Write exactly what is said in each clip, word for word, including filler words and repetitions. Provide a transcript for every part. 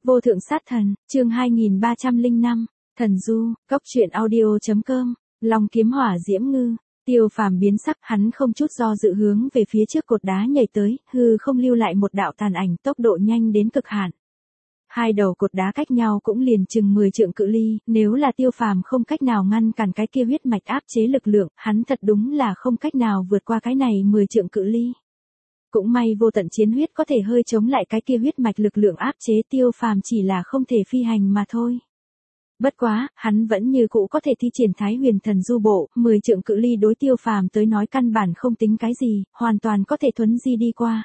Vô thượng sát thần, chương hai nghìn ba trăm lẻ năm, thần du, cốc truyện audio.com, Long kiếm hỏa diễm ngư, Tiêu Phàm biến sắc, hắn không chút do dự hướng về phía trước cột đá nhảy tới, hư không lưu lại một đạo tàn ảnh, tốc độ nhanh đến cực hạn. Hai đầu cột đá cách nhau cũng liền chừng mười trượng cự ly, nếu là Tiêu Phàm không cách nào ngăn cản cái kia huyết mạch áp chế lực lượng, hắn thật đúng là không cách nào vượt qua cái này mười trượng cự ly. Cũng may vô tận chiến huyết có thể hơi chống lại cái kia huyết mạch lực lượng áp chế, Tiêu Phàm chỉ là không thể phi hành mà thôi. Bất quá, hắn vẫn như cũ có thể thi triển Thái Huyền Thần Du Bộ, mười trượng cự ly đối Tiêu Phàm tới nói căn bản không tính cái gì, hoàn toàn có thể thuấn di đi qua.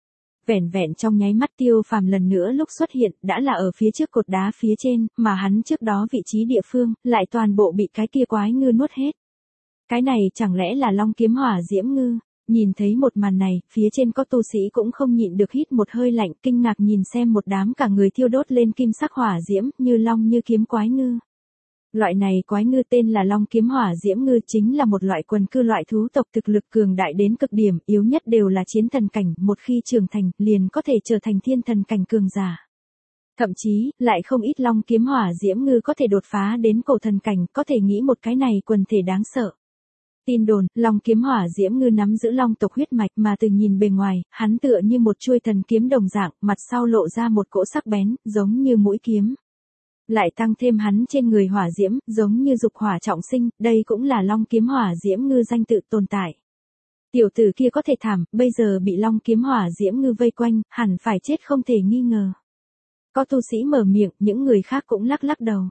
Vẻn vẹn trong nháy mắt Tiêu Phàm lần nữa lúc xuất hiện, đã là ở phía trước cột đá phía trên, mà hắn trước đó vị trí địa phương, lại toàn bộ bị cái kia quái ngư nuốt hết. Cái này chẳng lẽ là Long kiếm hỏa diễm ngư? Nhìn thấy một màn này, phía trên có tu sĩ cũng không nhịn được hít một hơi lạnh, kinh ngạc nhìn xem một đám cả người thiêu đốt lên kim sắc hỏa diễm, như long như kiếm quái ngư. Loại này quái ngư tên là Long kiếm hỏa diễm ngư, chính là một loại quần cư loại thú tộc thực lực cường đại đến cực điểm, yếu nhất đều là chiến thần cảnh, một khi trưởng thành, liền có thể trở thành thiên thần cảnh cường giả. Thậm chí, lại không ít Long kiếm hỏa diễm ngư có thể đột phá đến cổ thần cảnh, có thể nghĩ một cái này quần thể đáng sợ. Tin đồn, Long kiếm hỏa diễm ngư nắm giữ long tộc huyết mạch, mà từ nhìn bề ngoài, hắn tựa như một chuôi thần kiếm đồng dạng, mặt sau lộ ra một cỗ sắc bén, giống như mũi kiếm. Lại tăng thêm hắn trên người hỏa diễm, giống như dục hỏa trọng sinh, đây cũng là Long kiếm hỏa diễm ngư danh tự tồn tại. Tiểu tử kia có thể thảm, bây giờ bị Long kiếm hỏa diễm ngư vây quanh, hẳn phải chết không thể nghi ngờ. Có tu sĩ mở miệng, những người khác cũng lắc lắc đầu.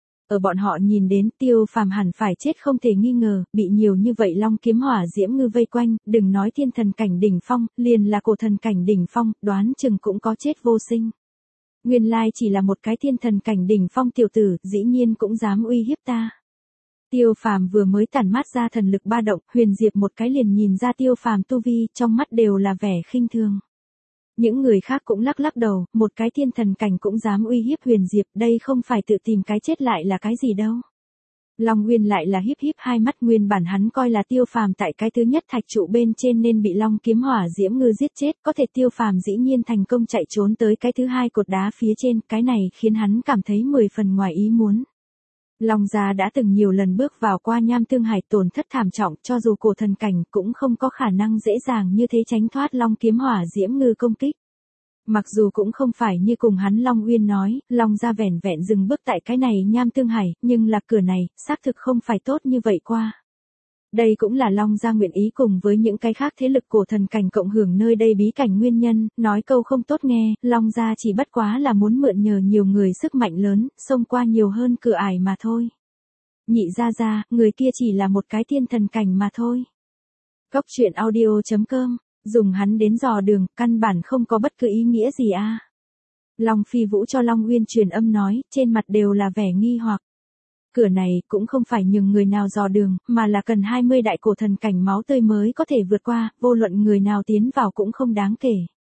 Ở bọn họ nhìn đến, Tiêu Phàm hẳn phải chết không thể nghi ngờ, bị nhiều như vậy Long kiếm hỏa diễm ngư vây quanh, đừng nói thiên thần cảnh đỉnh phong, liền là cổ thần cảnh đỉnh phong, đoán chừng cũng có chết vô sinh. Nguyên lai chỉ là một cái thiên thần cảnh đỉnh phong tiểu tử, dĩ nhiên cũng dám uy hiếp ta. Tiêu Phàm vừa mới tản mát ra thần lực ba động, Huyền Diệp một cái liền nhìn ra Tiêu Phàm tu vi, trong mắt đều là vẻ khinh thường. Những người khác cũng lắc lắc đầu, một cái thiên thần cảnh cũng dám uy hiếp Huyền Diệp, đây không phải tự tìm cái chết lại là cái gì đâu. Long Nguyên lại là híp híp hai mắt, nguyên bản hắn coi là Tiêu Phàm tại cái thứ nhất thạch trụ bên trên nên bị Long kiếm hỏa diễm ngư giết chết, có thể Tiêu Phàm dĩ nhiên thành công chạy trốn tới cái thứ hai cột đá phía trên, cái này khiến hắn cảm thấy mười phần ngoài ý muốn. Long gia đã từng nhiều lần bước vào qua Nham Tương Hải, tổn thất thảm trọng, cho dù cổ thần cảnh cũng không có khả năng dễ dàng như thế tránh thoát Long kiếm hỏa diễm ngư công kích. Mặc dù cũng không phải như cùng hắn Long Uyên nói, Long gia vẻn vẹn dừng bước tại cái này Nham Tương Hải, nhưng là cửa này, xác thực không phải tốt như vậy qua. Đây cũng là Long gia nguyện ý cùng với những cái khác thế lực cổ thần cảnh cộng hưởng nơi đây bí cảnh nguyên nhân, nói câu không tốt nghe, Long gia chỉ bất quá là muốn mượn nhờ nhiều người sức mạnh lớn, xông qua nhiều hơn cửa ải mà thôi. Nhị gia gia, người kia chỉ là một cái thiên thần cảnh mà thôi. Cốc truyện audio.com, dùng hắn đến dò đường, căn bản không có bất cứ ý nghĩa gì a. À. Long Phi Vũ cho Long Uyên truyền âm nói, trên mặt đều là vẻ nghi hoặc. Cửa này cũng không phải nhường người nào dò đường, mà là cần hai mươi đại cổ thần cảnh máu tươi mới có thể vượt qua, vô luận người nào tiến vào cũng không đáng kể.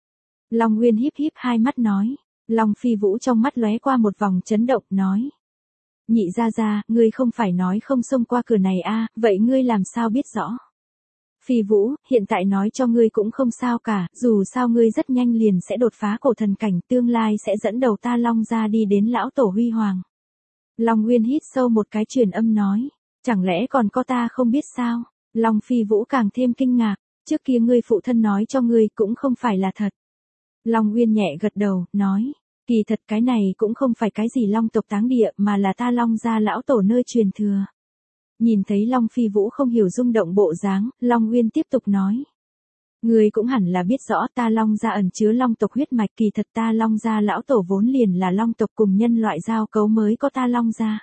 Long Uyên híp híp hai mắt nói. Long Phi Vũ trong mắt lóe qua một vòng chấn động, nói. Nhị gia gia, ngươi không phải nói không xông qua cửa này a, à, vậy ngươi làm sao biết rõ? Phi Vũ, hiện tại nói cho ngươi cũng không sao cả, dù sao ngươi rất nhanh liền sẽ đột phá cổ thần cảnh, tương lai sẽ dẫn đầu ta Long gia đi đến lão tổ huy hoàng. Long Nguyên hít sâu một cái truyền âm nói, chẳng lẽ còn có ta không biết sao? Long Phi Vũ càng thêm kinh ngạc, trước kia ngươi phụ thân nói cho ngươi cũng không phải là thật. Long Nguyên nhẹ gật đầu, nói, kỳ thật cái này cũng không phải cái gì Long tộc táng địa mà là ta Long gia lão tổ nơi truyền thừa. Nhìn thấy Long Phi Vũ không hiểu rung động bộ dáng, Long Nguyên tiếp tục nói. Ngươi cũng hẳn là biết rõ ta Long gia ẩn chứa Long tộc huyết mạch, kỳ thật ta Long gia lão tổ vốn liền là Long tộc cùng nhân loại giao cấu mới có ta Long gia.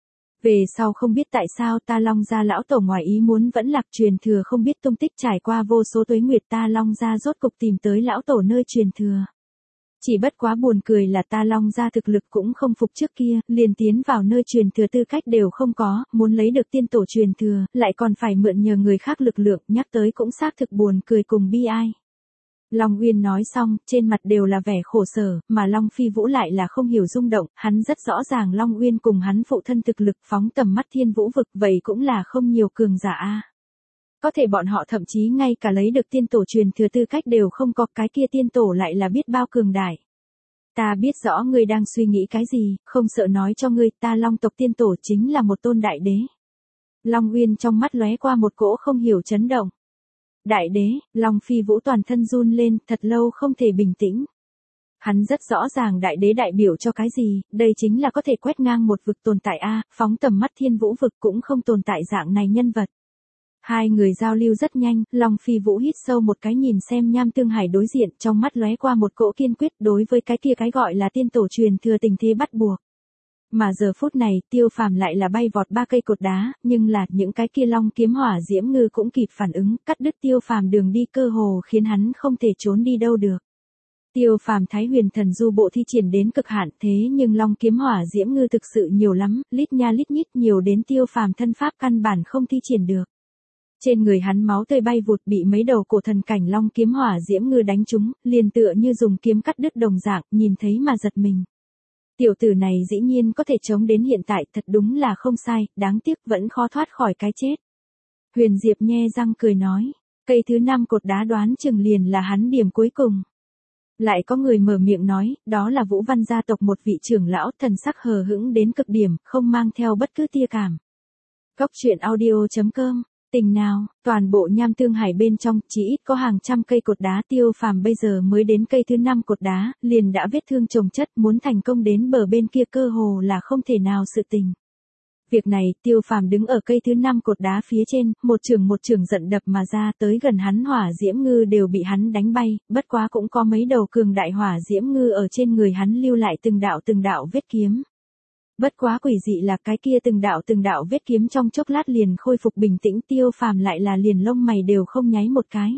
Về sau không biết tại sao ta Long gia lão tổ ngoài ý muốn vẫn lạc truyền thừa không biết tung tích, trải qua vô số tuế nguyệt ta Long gia rốt cục tìm tới lão tổ nơi truyền thừa. Chỉ bất quá buồn cười là ta Long gia thực lực cũng không phục trước kia, liền tiến vào nơi truyền thừa tư cách đều không có, muốn lấy được tiên tổ truyền thừa, lại còn phải mượn nhờ người khác lực lượng, nhắc tới cũng xác thực buồn cười cùng bi ai. Long Uyên nói xong, trên mặt đều là vẻ khổ sở, mà Long Phi Vũ lại là không hiểu rung động, hắn rất rõ ràng Long Uyên cùng hắn phụ thân thực lực phóng tầm mắt thiên vũ vực, vậy cũng là không nhiều cường giả a. Có thể bọn họ thậm chí ngay cả lấy được tiên tổ truyền thừa tư cách đều không có, cái kia tiên tổ lại là biết bao cường đại. Ta biết rõ ngươi đang suy nghĩ cái gì, không sợ nói cho ngươi, ta Long tộc tiên tổ chính là một tôn đại đế. Long Uyên trong mắt lóe qua một cỗ không hiểu chấn động. Đại đế, Long Phi Vũ toàn thân run lên, thật lâu không thể bình tĩnh. Hắn rất rõ ràng đại đế đại biểu cho cái gì, đây chính là có thể quét ngang một vực tồn tại a, phóng tầm mắt thiên vũ vực cũng không tồn tại dạng này nhân vật. Hai người giao lưu rất nhanh, Long Phi Vũ hít sâu một cái nhìn xem Nham Tương Hải đối diện, trong mắt lóe qua một cỗ kiên quyết đối với cái kia cái gọi là tiên tổ truyền thừa tình thế bắt buộc. Mà giờ phút này, Tiêu Phàm lại là bay vọt ba cây cột đá, nhưng là những cái kia long kiếm hỏa diễm ngư cũng kịp phản ứng, cắt đứt Tiêu Phàm đường đi cơ hồ khiến hắn không thể trốn đi đâu được. Tiêu Phàm Thái Huyền Thần Du bộ thi triển đến cực hạn, thế nhưng long kiếm hỏa diễm ngư thực sự nhiều lắm, lít nha lít nhít, nhiều đến Tiêu Phàm thân pháp căn bản không thi triển được. Trên người hắn máu tươi bay vụt, bị mấy đầu cổ thần cảnh long kiếm hỏa diễm ngư đánh trúng, liền tựa như dùng kiếm cắt đứt đồng dạng, nhìn thấy mà giật mình. Tiểu tử này dĩ nhiên có thể chống đến hiện tại, thật đúng là không sai, đáng tiếc vẫn khó thoát khỏi cái chết. Huyền Diệp nhe răng cười nói, cây thứ năm cột đá đoán chừng liền là hắn điểm cuối cùng. Lại có người mở miệng nói, đó là Vũ Văn gia tộc một vị trưởng lão, thần sắc hờ hững đến cực điểm, không mang theo bất cứ tia cảm. Cốc truyện audio chấm com, tình nào, toàn bộ Nham Tương Hải bên trong, chỉ ít có hàng trăm cây cột đá. Tiêu Phàm bây giờ mới đến cây thứ năm cột đá, liền đã vết thương chồng chất, muốn thành công đến bờ bên kia cơ hồ là không thể nào sự tình. Việc này, Tiêu Phàm đứng ở cây thứ năm cột đá phía trên, một trường một trường giận đập mà ra, tới gần hắn hỏa diễm ngư đều bị hắn đánh bay, bất quá cũng có mấy đầu cường đại hỏa diễm ngư ở trên người hắn lưu lại từng đạo từng đạo vết kiếm. Bất quá quỷ dị là cái kia từng đạo từng đạo vết kiếm trong chốc lát liền khôi phục bình tĩnh, Tiêu Phàm lại là liền lông mày đều không nháy một cái.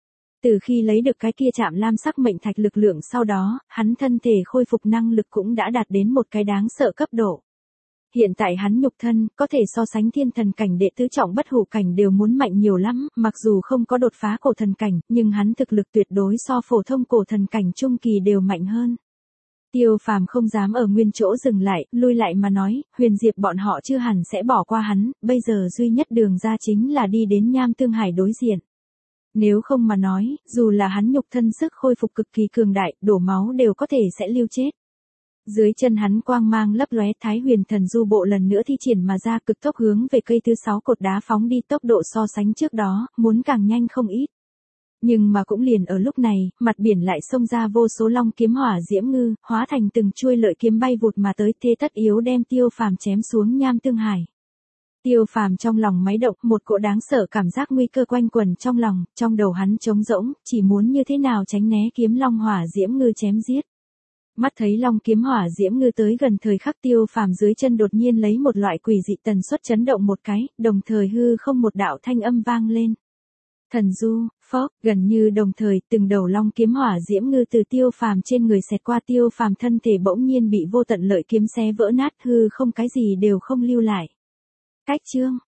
Từ khi lấy được cái kia chạm lam sắc mệnh thạch lực lượng sau đó, hắn thân thể khôi phục năng lực cũng đã đạt đến một cái đáng sợ cấp độ. Hiện tại hắn nhục thân, có thể so sánh thiên thần cảnh đệ tứ trọng bất hủ cảnh đều muốn mạnh nhiều lắm, mặc dù không có đột phá cổ thần cảnh, nhưng hắn thực lực tuyệt đối so phổ thông cổ thần cảnh trung kỳ đều mạnh hơn. Tiêu Phàm không dám ở nguyên chỗ dừng lại, lui lại mà nói, Huyền Diệp bọn họ chưa hẳn sẽ bỏ qua hắn, bây giờ duy nhất đường ra chính là đi đến Nham Tương Hải đối diện. Nếu không mà nói, dù là hắn nhục thân sức khôi phục cực kỳ cường đại, đổ máu đều có thể sẽ lưu chết. Dưới chân hắn quang mang lấp lóe, Thái Huyền Thần Du bộ lần nữa thi triển mà ra, cực tốc hướng về cây thứ sáu cột đá phóng đi, tốc độ so sánh trước đó, muốn càng nhanh không ít. Nhưng mà cũng liền ở lúc này, mặt biển lại xông ra vô số long kiếm hỏa diễm ngư, hóa thành từng chuôi lợi kiếm bay vụt mà tới, thế tất yếu đem Tiêu Phàm chém xuống Nham Tương Hải. Tiêu Phàm trong lòng máy động, một cỗ đáng sợ cảm giác nguy cơ quanh quẩn trong lòng, trong đầu hắn trống rỗng, chỉ muốn như thế nào tránh né kiếm long hỏa diễm ngư chém giết. Mắt thấy long kiếm hỏa diễm ngư tới gần thời khắc, Tiêu Phàm dưới chân đột nhiên lấy một loại quỷ dị tần suất chấn động một cái, đồng thời hư không một đạo thanh âm vang lên. Thần du, phốc, gần như đồng thời, từng đầu long kiếm hỏa diễm ngư từ Tiêu Phàm trên người xẹt qua, Tiêu Phàm thân thể bỗng nhiên bị vô tận lợi kiếm xé vỡ nát, hư không cái gì đều không lưu lại. Cách chương,